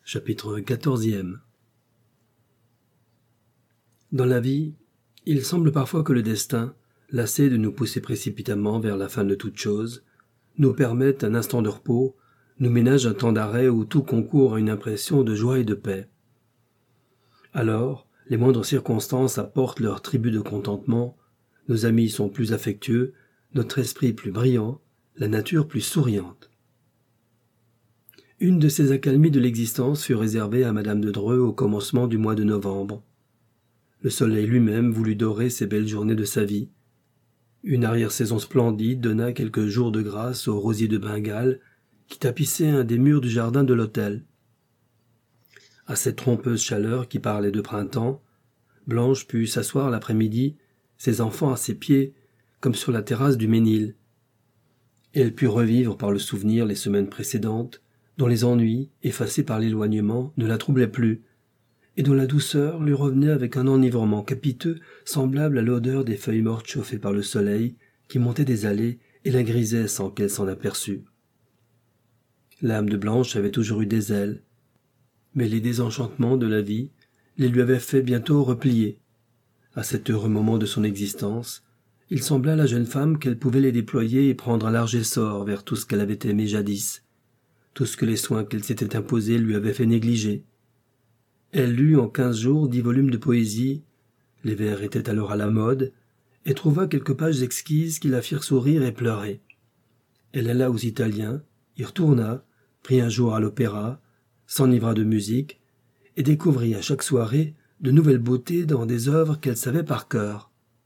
Chapitre 14e. Dans la vie, il semble parfois que le destin, lassé de nous pousser précipitamment vers la fin de toute chose, nous permette un instant de repos, nous ménage un temps d'arrêt où tout concourt à une impression de joie et de paix. Alors, les moindres circonstances apportent leur tribut de contentement, nos amis sont plus affectueux, notre esprit plus brillant, la nature plus souriante. Une de ces accalmies de l'existence fut réservée à Madame de Dreux au commencement du mois de novembre. Le soleil lui-même voulut dorer ces belles journées de sa vie. Une arrière-saison splendide donna quelques jours de grâce aux rosiers de Bengale qui tapissaient un des murs du jardin de l'hôtel. À cette trompeuse chaleur qui parlait de printemps, Blanche put s'asseoir l'après-midi, ses enfants à ses pieds, comme sur la terrasse du Ménil. Elle put revivre par le souvenir les semaines précédentes, dont les ennuis, effacés par l'éloignement, ne la troublaient plus, et dont la douceur lui revenait avec un enivrement capiteux semblable à l'odeur des feuilles mortes chauffées par le soleil qui montait des allées et la grisait sans qu'elle s'en aperçût. L'âme de Blanche avait toujours eu des ailes, mais les désenchantements de la vie les lui avaient fait bientôt replier. À cet heureux moment de son existence, il sembla à la jeune femme qu'elle pouvait les déployer et prendre un large essor vers tout ce qu'elle avait aimé jadis, tout ce que les soins qu'elle s'était imposés lui avaient fait négliger. Elle lut en 15 jours 10 volumes de poésie, les vers étaient alors à la mode, et trouva quelques pages exquises qui la firent sourire et pleurer. Elle alla aux Italiens, y retourna, prit un jour à l'opéra, s'enivra de musique, et découvrit à chaque soirée de nouvelles beautés dans des œuvres qu'elle savait par cœur.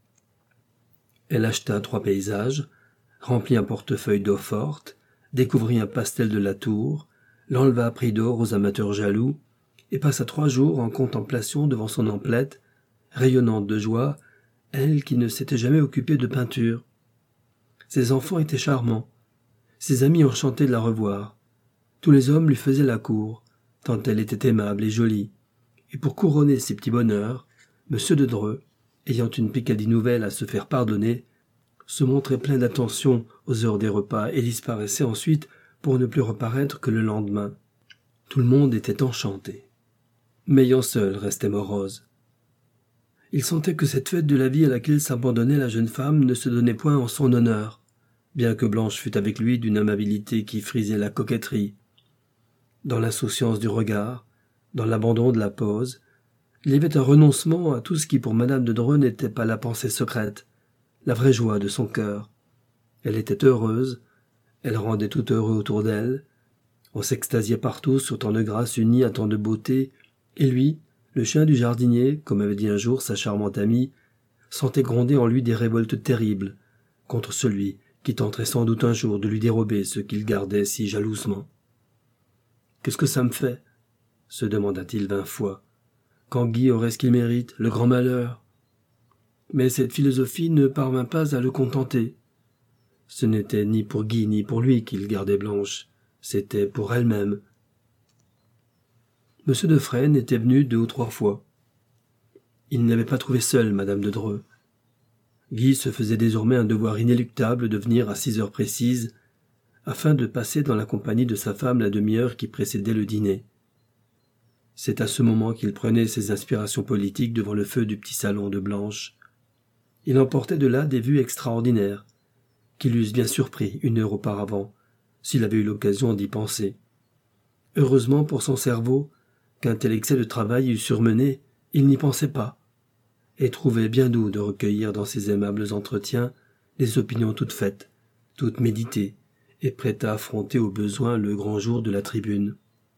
Elle acheta 3 paysages, remplit un portefeuille d'eau forte, découvrit un pastel de Latour, l'enleva à prix d'or aux amateurs jaloux, et passa 3 jours en contemplation devant son emplette, rayonnante de joie, elle qui ne s'était jamais occupée de peinture. Ses enfants étaient charmants, ses amis enchantés de la revoir. Tous les hommes lui faisaient la cour, tant elle était aimable et jolie. Et pour couronner ses petits bonheurs, M. de Dreux, ayant une Picardie nouvelle à se faire pardonner, se montrait plein d'attention aux heures des repas et disparaissait ensuite pour ne plus reparaître que le lendemain. Tout le monde était enchanté. Meillant seul restait morose. Il sentait que cette fête de la vie à laquelle s'abandonnait la jeune femme ne se donnait point en son honneur, bien que Blanche fût avec lui d'une amabilité qui frisait la coquetterie. Dans l'insouciance du regard, dans l'abandon de la pose, il y avait un renoncement à tout ce qui pour Madame de Dreux n'était pas la pensée secrète, la vraie joie de son cœur. Elle était heureuse, elle rendait tout heureux autour d'elle, on s'extasiait partout sur tant de grâce unie à tant de beauté, et lui, le chien du jardinier, comme avait dit un jour sa charmante amie, sentait gronder en lui des révoltes terribles contre celui qui tenterait sans doute un jour de lui dérober ce qu'il gardait si jalousement. « Qu'est-ce que ça me fait ?» se demanda-t-il 20 fois. « Quand Guy aurait ce qu'il mérite, le grand malheur !» Mais cette philosophie ne parvint pas à le contenter. Ce n'était ni pour Guy ni pour lui qu'il gardait Blanche, c'était pour elle-même. M. de Fresnes était venu 2 ou 3 fois. Il n'avait pas trouvé seule Madame de Dreux. Guy se faisait désormais un devoir inéluctable de venir à 6 heures précises, afin de passer dans la compagnie de sa femme la demi-heure qui précédait le dîner. C'est à ce moment qu'il prenait ses inspirations politiques devant le feu du petit salon de Blanche. Il emportait de là des vues extraordinaires, qui l'eussent bien surpris 1 heure auparavant, s'il avait eu l'occasion d'y penser. Heureusement pour son cerveau, qu'un tel excès de travail eût surmené, il n'y pensait pas, et trouvait bien doux de recueillir dans ces aimables entretiens des opinions toutes faites, toutes méditées, et prêtes à affronter au besoin le grand jour de la tribune.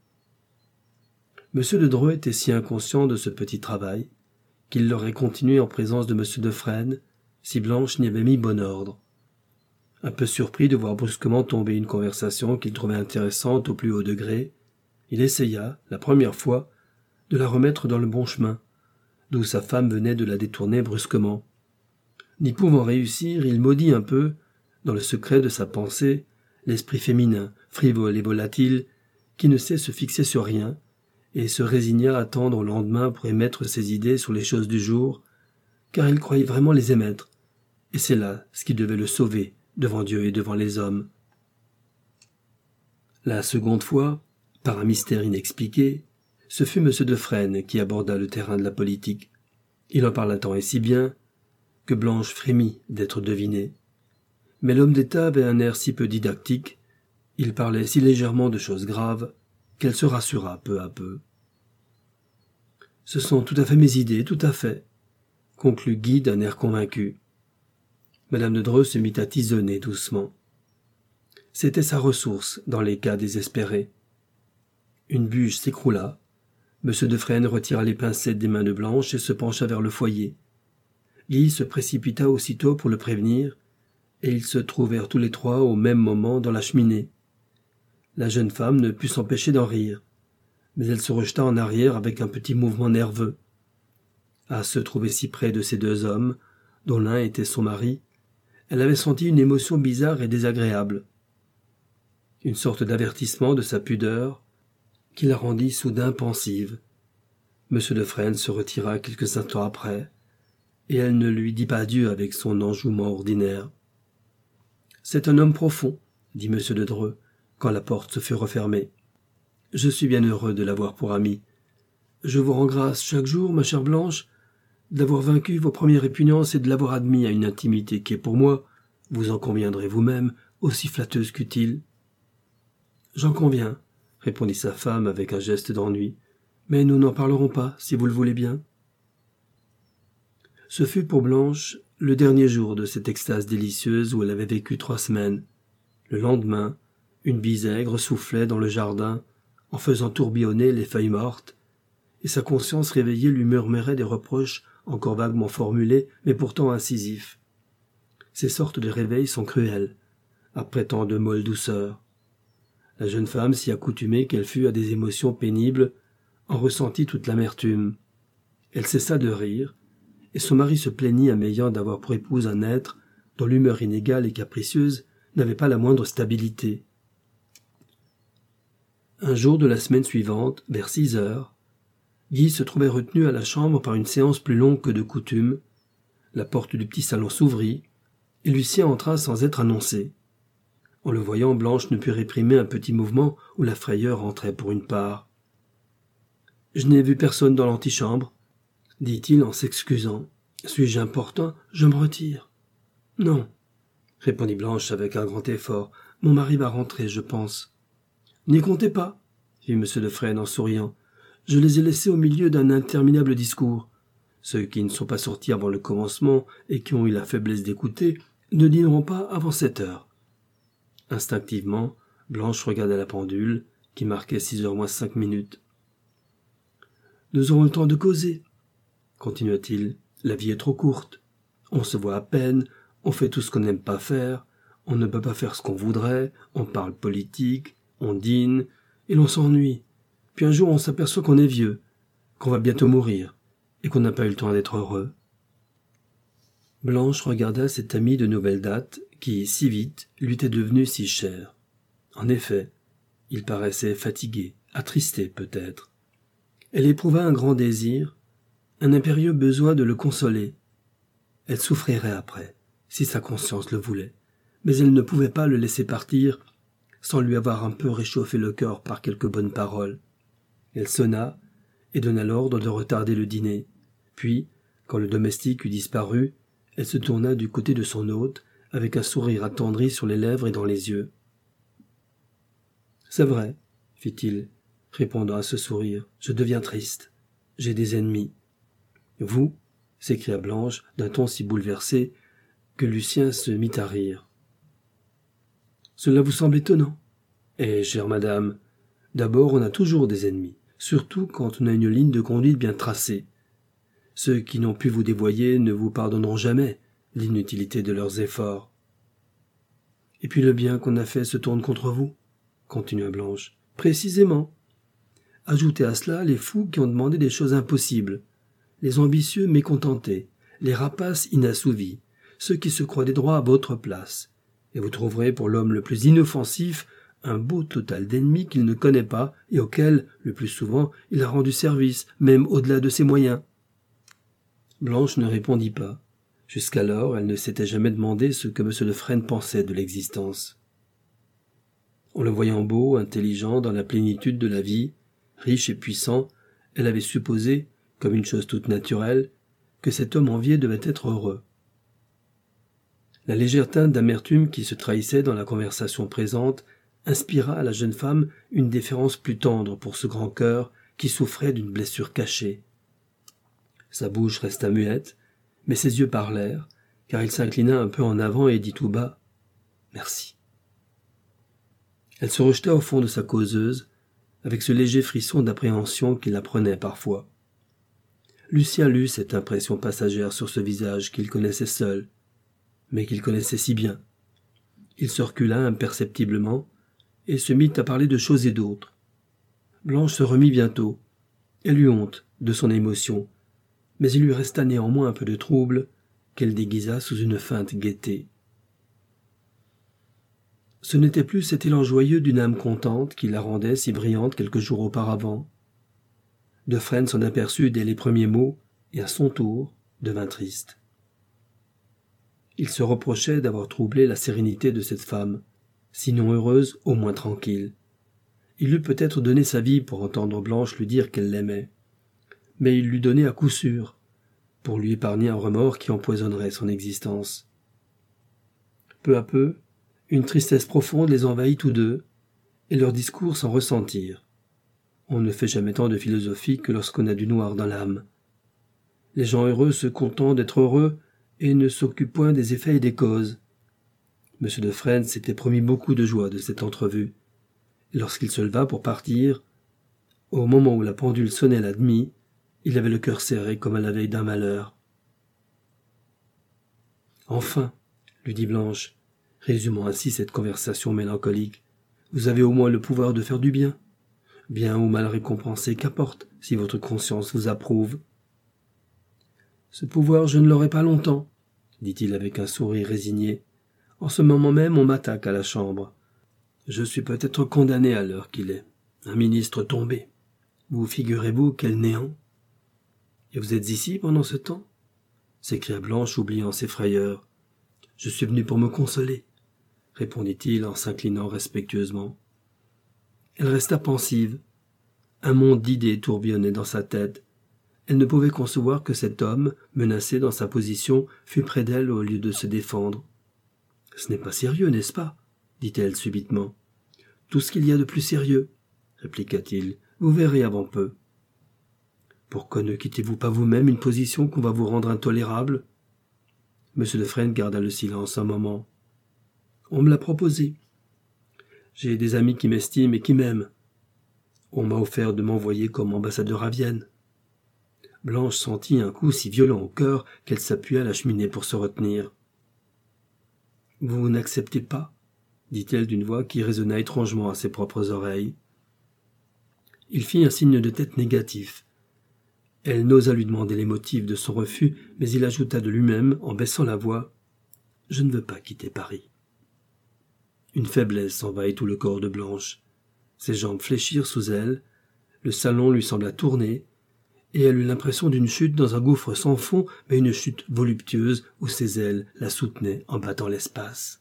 M. de Dreux était si inconscient de ce petit travail qu'il l'aurait continué en présence de M. de Fresnes si Blanche n'y avait mis bon ordre. Un peu surpris de voir brusquement tomber une conversation qu'il trouvait intéressante au plus haut degré, il essaya, la première fois, de la remettre dans le bon chemin, d'où sa femme venait de la détourner brusquement. N'y pouvant réussir, il maudit un peu, dans le secret de sa pensée, l'esprit féminin, frivole et volatile, qui ne sait se fixer sur rien, et se résigna à attendre au lendemain pour émettre ses idées sur les choses du jour, car il croyait vraiment les émettre, et c'est là ce qui devait le sauver devant Dieu et devant les hommes. La seconde fois, par un mystère inexpliqué, Ce fut M. de Fresnes qui aborda le terrain de la politique. Il en parla tant et si bien que Blanche frémit d'être devinée. Mais l'homme d'État avait un air si peu didactique, il parlait si légèrement de choses graves, qu'elle se rassura peu à peu. « Ce sont tout à fait mes idées, tout à fait, » conclut Guy d'un air convaincu. Madame de Dreux se mit à tisonner doucement. C'était sa ressource dans les cas désespérés. Une bûche s'écroula. M. de Fresnes retira les pincettes des mains de Blanche et se pencha vers le foyer. Guy se précipita aussitôt pour le prévenir, et ils se trouvèrent tous les trois au même moment dans la cheminée. La jeune femme ne put s'empêcher d'en rire, mais elle se rejeta en arrière avec un petit mouvement nerveux. À se trouver si près de ces deux hommes, dont l'un était son mari, elle avait senti une émotion bizarre et désagréable. Une sorte d'avertissement de sa pudeur qui la rendit soudain pensive. M. de Fresnes se retira quelques instants après, et elle ne lui dit pas adieu avec son enjouement ordinaire. « C'est un homme profond, » dit M. de Dreux, quand la porte se fut refermée. « Je suis bien heureux de l'avoir pour ami. Je vous rends grâce chaque jour, ma chère Blanche, d'avoir vaincu vos premières répugnances et de l'avoir admis à une intimité qui est pour moi, vous en conviendrez vous-même, aussi flatteuse qu'utile. »« J'en conviens, » répondit sa femme avec un geste d'ennui, « mais nous n'en parlerons pas, si vous le voulez bien. » Ce fut pour Blanche le dernier jour de cette extase délicieuse où elle avait vécu 3 semaines. Le lendemain, une bise aigre soufflait dans le jardin en faisant tourbillonner les feuilles mortes, et sa conscience réveillée lui murmurait des reproches encore vaguement formulés, mais pourtant incisifs. Ces sortes de réveils sont cruels, après tant de molles douceurs. La jeune femme, si accoutumée qu'elle fut à des émotions pénibles, en ressentit toute l'amertume. Elle cessa de rire, et son mari se plaignit à m'ayant d'avoir pour épouse un être dont l'humeur inégale et capricieuse n'avait pas la moindre stabilité. Un jour de la semaine suivante, vers 6 heures, Guy se trouvait retenu à la chambre par une séance plus longue que de coutume. La porte du petit salon s'ouvrit, et Lucien entra sans être annoncé. En le voyant, Blanche ne put réprimer un petit mouvement où la frayeur entrait pour une part. « Je n'ai vu personne dans l'antichambre, » dit-il en s'excusant. « Suis-je important? Je me retire. »« Non, » répondit Blanche avec un grand effort. « Mon mari va rentrer, je pense. »« N'y comptez pas, » fit M. de Fresnes en souriant. « Je les ai laissés au milieu d'un interminable discours. Ceux qui ne sont pas sortis avant le commencement et qui ont eu la faiblesse d'écouter ne dîneront pas avant 7 heures. » Instinctivement, Blanche regarda la pendule, qui marquait 6 heures moins 5 minutes. « Nous aurons le temps de causer, » continua-t-il. « La vie est trop courte. On se voit à peine, on fait tout ce qu'on n'aime pas faire, on ne peut pas faire ce qu'on voudrait, on parle politique, on dîne, et l'on s'ennuie. Puis un jour on s'aperçoit qu'on est vieux, qu'on va bientôt mourir, et qu'on n'a pas eu le temps d'être heureux. » Blanche regarda cet ami de nouvelle date qui, si vite, lui était devenu si cher. En effet, il paraissait fatigué, attristé peut-être. Elle éprouva un grand désir, un impérieux besoin de le consoler. Elle souffrirait après, si sa conscience le voulait, mais elle ne pouvait pas le laisser partir sans lui avoir un peu réchauffé le cœur par quelques bonnes paroles. Elle sonna et donna l'ordre de retarder le dîner. Puis, quand le domestique eut disparu, elle se tourna du côté de son hôte avec un sourire attendri sur les lèvres et dans les yeux. « C'est vrai, » fit-il, répondant à ce sourire, « je deviens triste. J'ai des ennemis. »« Vous » s'écria Blanche d'un ton si bouleversé que Lucien se mit à rire. « Cela vous semble étonnant ? Eh, chère madame, d'abord on a toujours des ennemis, surtout quand on a une ligne de conduite bien tracée. Ceux qui n'ont pu vous dévoyer ne vous pardonneront jamais l'inutilité de leurs efforts. »« Et puis le bien qu'on a fait se tourne contre vous ?» continua Blanche. « Précisément. Ajoutez à cela les fous qui ont demandé des choses impossibles, les ambitieux mécontentés, les rapaces inassouvis, ceux qui se croient des droits à votre place, et vous trouverez pour l'homme le plus inoffensif un beau total d'ennemis qu'il ne connaît pas et auxquels, le plus souvent, il a rendu service, même au-delà de ses moyens. » Blanche ne répondit pas. Jusqu'alors, elle ne s'était jamais demandé ce que M. de Fresnes pensait de l'existence. En le voyant beau, intelligent, dans la plénitude de la vie, riche et puissant, Elle avait supposé, comme une chose toute naturelle, que cet homme envié devait être heureux. La légère teinte d'amertume qui se trahissait dans la conversation présente inspira à la jeune femme une déférence plus tendre pour ce grand cœur qui souffrait d'une blessure cachée. Sa bouche resta muette, mais ses yeux parlèrent, car il s'inclina un peu en avant et dit tout bas « Merci ». Elle se rejeta au fond de sa causeuse, avec ce léger frisson d'appréhension qui la prenait parfois. Lucien lut cette impression passagère sur ce visage qu'il connaissait seul, mais qu'il connaissait si bien. Il se recula imperceptiblement et se mit à parler de choses et d'autres. Blanche se remit bientôt. Elle eut honte de son émotion, mais il lui resta néanmoins un peu de trouble qu'elle déguisa sous une feinte gaieté. Ce n'était plus cet élan joyeux d'une âme contente qui la rendait si brillante quelques jours auparavant. De Fresnes s'en aperçut dès les premiers mots et à son tour devint triste. Il se reprochait d'avoir troublé la sérénité de cette femme, sinon heureuse, au moins tranquille. Il eût peut-être donné sa vie pour entendre Blanche lui dire qu'elle l'aimait, mais il l'eût donné à coup sûr, pour lui épargner un remords qui empoisonnerait son existence. Peu à peu, une tristesse profonde les envahit tous deux, et leurs discours s'en ressentirent. On ne fait jamais tant de philosophie que lorsqu'on a du noir dans l'âme. Les gens heureux se contentent d'être heureux et ne s'occupent point des effets et des causes. M. de Fresnes s'était promis beaucoup de joie de cette entrevue. Et lorsqu'il se leva pour partir, au moment où la pendule sonnait la demie, il avait le cœur serré comme à la veille d'un malheur. « Enfin, lui dit Blanche, résumant ainsi cette conversation mélancolique, vous avez au moins le pouvoir de faire du bien. Bien ou mal récompensé, qu'importe, si votre conscience vous approuve. » « Ce pouvoir, je ne l'aurai pas longtemps, » dit-il avec un sourire résigné. « En ce moment même, on m'attaque à la chambre. Je suis peut-être condamné à l'heure qu'il est. Un ministre tombé. Vous figurez-vous quel néant? Et vous êtes ici pendant ce temps ?» s'écria Blanche, oubliant ses frayeurs. « Je suis venu pour me consoler, » répondit-il en s'inclinant respectueusement. Elle resta pensive. Un monde d'idées tourbillonnait dans sa tête. Elle ne pouvait concevoir que cet homme, menacé dans sa position, fût près d'elle au lieu de se défendre. « Ce n'est pas sérieux, n'est-ce pas ?» dit-elle subitement. « Tout ce qu'il y a de plus sérieux, » répliqua-t-il. « Vous verrez avant peu. » « Pourquoi ne quittez-vous pas vous-même une position qu'on va vous rendre intolérable ?» M. de Fresnes garda le silence un moment. « On me l'a proposé. J'ai des amis qui m'estiment et qui m'aiment. On m'a offert de m'envoyer comme ambassadeur à Vienne. » Blanche sentit un coup si violent au cœur qu'elle s'appuya à la cheminée pour se retenir. « Vous n'acceptez pas ?» dit-elle d'une voix qui résonna étrangement à ses propres oreilles. Il fit un signe de tête négatif. Elle n'osa lui demander les motifs de son refus, mais il ajouta de lui-même, en baissant la voix, « Je ne veux pas quitter Paris. » Une faiblesse envahit tout le corps de Blanche. Ses jambes fléchirent sous elle, le salon lui sembla tourner, et elle eut l'impression d'une chute dans un gouffre sans fond, mais une chute voluptueuse où ses ailes la soutenaient en battant l'espace.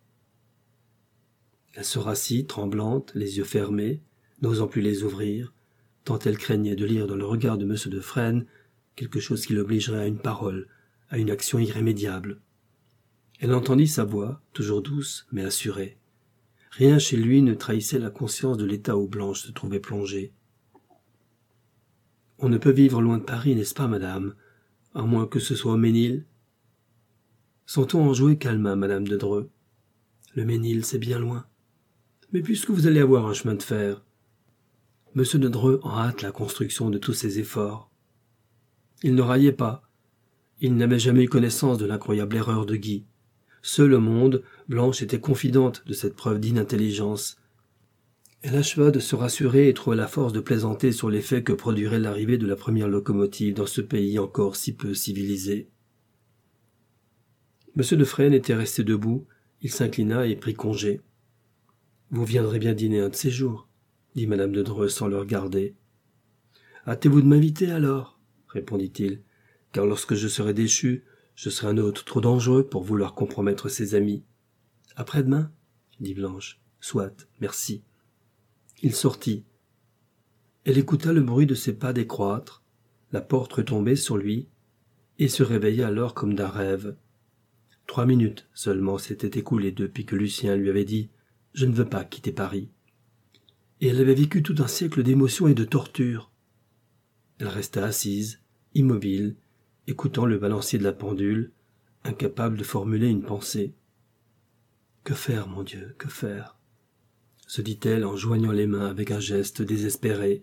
Elle se rassit, tremblante, les yeux fermés, n'osant plus les ouvrir, tant elle craignait de lire dans le regard de M. de Fresnes quelque chose qui l'obligerait à une parole, à une action irrémédiable. Elle entendit sa voix, toujours douce, mais assurée. Rien chez lui ne trahissait la conscience de l'état où Blanche se trouvait plongée. « On ne peut vivre loin de Paris, n'est-ce pas, madame, à moins que ce soit au Ménil ?» Son ton enjoué calma madame de Dreux. « Le Ménil, c'est bien loin. Mais puisque vous allez avoir un chemin de fer, M. de Dreux en hâte la construction de tous ses efforts. Il ne raillait pas. Il n'avait jamais eu connaissance de l'incroyable erreur de Guy. Seul au monde, Blanche était confidente de cette preuve d'inintelligence. Elle acheva de se rassurer et trouva la force de plaisanter sur l'effet que produirait l'arrivée de la première locomotive dans ce pays encore si peu civilisé. M. de Fresnes était resté debout, il s'inclina et prit congé. « Vous viendrez bien dîner un de ces jours, » dit madame de Dreux sans le regarder. « Hâtez-vous de m'inviter alors, » répondit-il, « car lorsque je serai déchu, je serai un hôte trop dangereux pour vouloir compromettre ses amis. »« Après-demain, » dit Blanche. « Soit, merci. » Il sortit. Elle écouta le bruit de ses pas décroître, la porte retomber sur lui, et se réveilla alors comme d'un rêve. 3 minutes seulement s'étaient écoulées depuis que Lucien lui avait dit « Je ne veux pas quitter Paris ». Et elle avait vécu tout un siècle d'émotions et de tortures. Elle resta assise, immobile, écoutant le balancier de la pendule, incapable de formuler une pensée. « Que faire, mon Dieu, que faire ?» se dit-elle en joignant les mains avec un geste désespéré.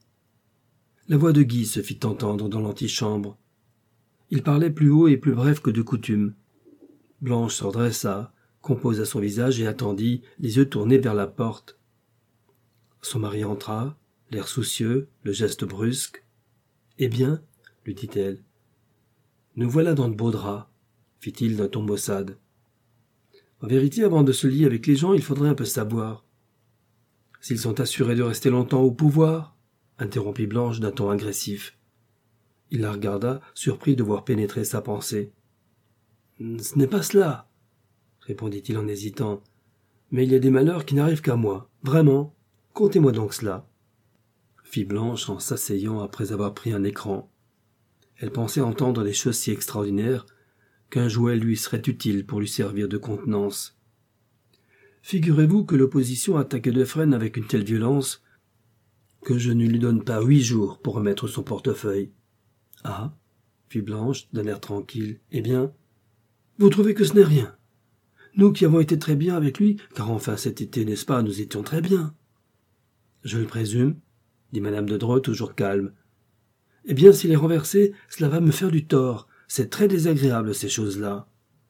La voix de Guy se fit entendre dans l'antichambre. Il parlait plus haut et plus bref que de coutume. Blanche se redressa, composa son visage et attendit, les yeux tournés vers la porte. Son mari entra, l'air soucieux, le geste brusque. « Eh bien ?» lui dit-elle. « Nous voilà dans de beaux draps, » fit-il d'un ton maussade. « En vérité, avant de se lier avec les gens, il faudrait un peu savoir. S'ils sont assurés de rester longtemps au pouvoir ?» interrompit Blanche d'un ton agressif. Il la regarda, surpris de voir pénétrer sa pensée. « Ce n'est pas cela, » répondit-il en hésitant. « Mais il y a des malheurs qui n'arrivent qu'à moi, vraiment. Contez-moi donc cela. » fit Blanche en s'asseyant après avoir pris un écran. Elle pensait entendre des choses si extraordinaires qu'un jouet lui serait utile pour lui servir de contenance. Figurez-vous que l'opposition attaquait Defresne avec une telle violence que je ne lui donne pas 8 jours pour remettre son portefeuille. « Ah » fit Blanche d'un air tranquille. « Eh bien, vous trouvez que ce n'est rien. Nous qui avons été très bien avec lui, car enfin cet été, n'est-ce pas, nous étions très bien. »« Je le présume, » dit madame de Dreux, toujours calme. « Eh bien, s'il est renversé, cela va me faire du tort. C'est très désagréable, ces choses-là. »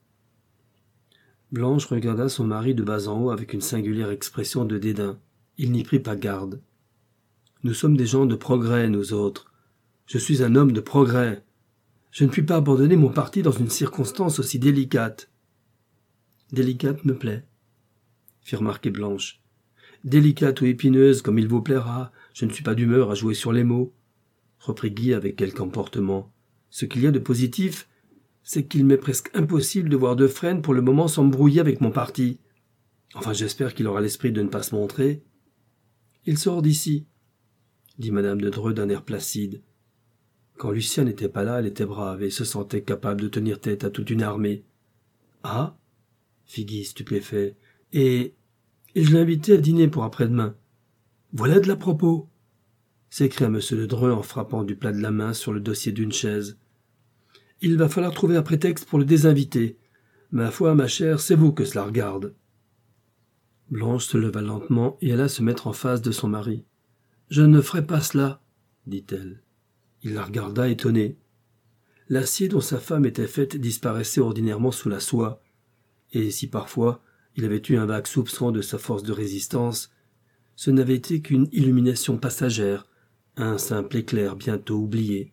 Blanche regarda son mari de bas en haut avec une singulière expression de dédain. Il n'y prit pas garde. « Nous sommes des gens de progrès, nous autres. Je suis un homme de progrès. Je ne puis pas abandonner mon parti dans une circonstance aussi délicate. »« Délicate me plaît, » fit remarquer Blanche. « Délicate ou épineuse, comme il vous plaira, je ne suis pas d'humeur à jouer sur les mots, » reprit Guy avec quelque emportement. « Ce qu'il y a de positif, c'est qu'il m'est presque impossible de voir Defresne pour le moment s'embrouiller avec mon parti. Enfin, j'espère qu'il aura l'esprit de ne pas se montrer. »« Il sort d'ici, » dit madame de Dreux d'un air placide. Quand Lucien n'était pas là, elle était brave et se sentait capable de tenir tête à toute une armée. « Ah » fit Guy stupéfait. « Et je l'ai invité à dîner pour après-demain. »« Voilà de l'à propos » s'écria M. de Dreux en frappant du plat de la main sur le dossier d'une chaise. « Il va falloir trouver un prétexte pour le désinviter. Ma foi, ma chère, c'est vous que cela regarde. » Blanche se leva lentement et alla se mettre en face de son mari. « Je ne ferai pas cela, » dit-elle. Il la regarda étonné. L'acier dont sa femme était faite disparaissait ordinairement sous la soie, et si parfois il avait eu un vague soupçon de sa force de résistance, ce n'avait été qu'une illumination passagère, un simple éclair bientôt oublié.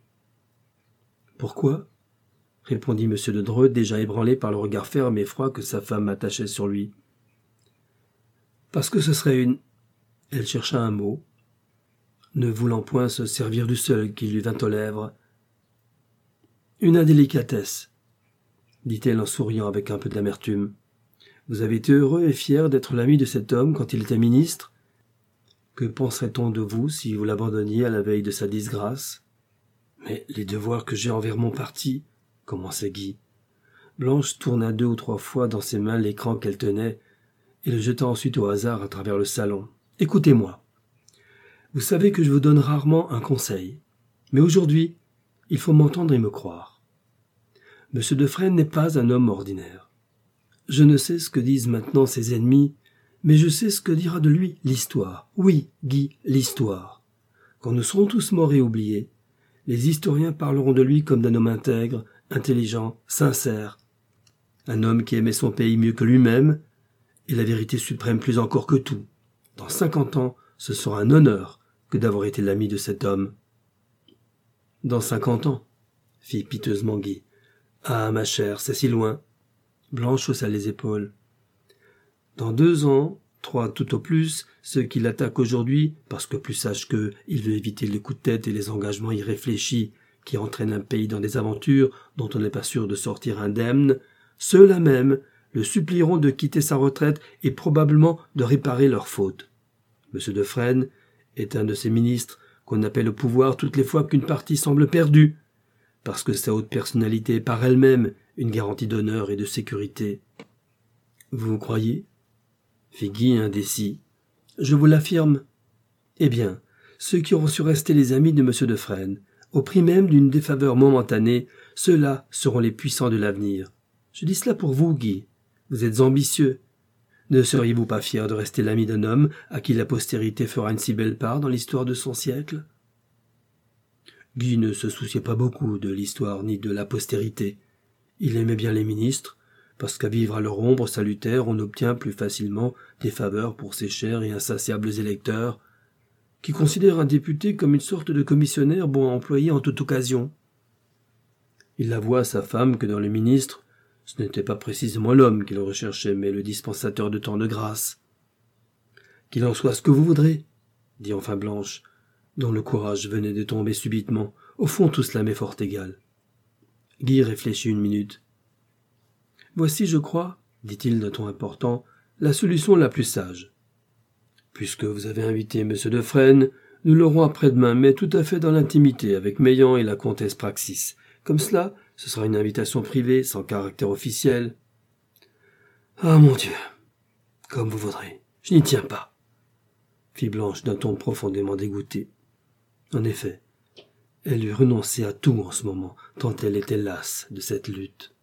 « Pourquoi ?» répondit M. de Dreux, déjà ébranlé par le regard ferme et froid que sa femme attachait sur lui. « Parce que ce serait une... » Elle chercha un mot, ne voulant point se servir du seul qui lui vint aux lèvres. « Une indélicatesse, » dit-elle en souriant avec un peu d'amertume. « Vous avez été heureux et fier d'être l'ami de cet homme quand il était ministre. Que penserait-on de vous si vous l'abandonniez à la veille de sa disgrâce ? » « Mais les devoirs que j'ai envers mon parti, » commençait Guy. Blanche tourna 2 ou 3 fois dans ses mains l'écran qu'elle tenait et le jeta ensuite au hasard à travers le salon. « Écoutez-moi. Vous savez que je vous donne rarement un conseil, mais aujourd'hui, il faut m'entendre et me croire. M. Defresne n'est pas un homme ordinaire. Je ne sais ce que disent maintenant ses ennemis, mais je sais ce que dira de lui l'histoire. Oui, Guy, l'histoire. Quand nous serons tous morts et oubliés, les historiens parleront de lui comme d'un homme intègre, intelligent, sincère. Un homme qui aimait son pays mieux que lui-même, et la vérité suprême plus encore que tout. Dans 50 ans, ce sera un honneur que d'avoir été l'ami de cet homme. »« Dans 50 ans, » fit piteusement Guy. « Ah, ma chère, c'est si loin. » Blanche haussa les épaules. « Dans 2 ans, 3 tout au plus, ceux qui l'attaquent aujourd'hui, parce que plus sage qu'eux, il veut éviter les coups de tête et les engagements irréfléchis qui entraînent un pays dans des aventures dont on n'est pas sûr de sortir indemne, ceux-là même le supplieront de quitter sa retraite et probablement de réparer leurs fautes. M. Defresne est un de ces ministres qu'on appelle au pouvoir toutes les fois qu'une partie semble perdue, parce que sa haute personnalité est par elle-même une garantie d'honneur et de sécurité. Vous croyez? Fit Guy indécis. Je vous l'affirme. Eh bien, ceux qui auront su rester les amis de M. de Fresnes, au prix même d'une défaveur momentanée, ceux-là seront les puissants de l'avenir. Je dis cela pour vous, Guy. Vous êtes ambitieux. Ne seriez-vous pas fier de rester l'ami d'un homme à qui la postérité fera une si belle part dans l'histoire de son siècle? Guy ne se souciait pas beaucoup de l'histoire ni de la postérité. Il aimait bien les ministres, parce qu'à vivre à leur ombre salutaire, on obtient plus facilement des faveurs pour ses chers et insatiables électeurs, qui considèrent un député comme une sorte de commissionnaire bon à employer en toute occasion. Il avoua à sa femme que dans les ministres, ce n'était pas précisément l'homme qu'il recherchait, mais le dispensateur de temps de grâce. « Qu'il en soit ce que vous voudrez, » dit enfin Blanche, dont le courage venait de tomber subitement. Au fond, tout cela m'est fort égal. Guy réfléchit une minute. « Voici, je crois, dit-il d'un ton important, la solution la plus sage. Puisque vous avez invité M. de Fresnes, nous l'aurons après-demain, mais tout à fait dans l'intimité, avec Meillan et la comtesse Praxis. Comme cela, ce sera une invitation privée, sans caractère officiel. »« Ah, mon Dieu, comme vous voudrez, je n'y tiens pas, » fit Blanche d'un ton profondément dégoûté. En effet, elle eût renoncé à tout en ce moment, tant elle était lasse de cette lutte.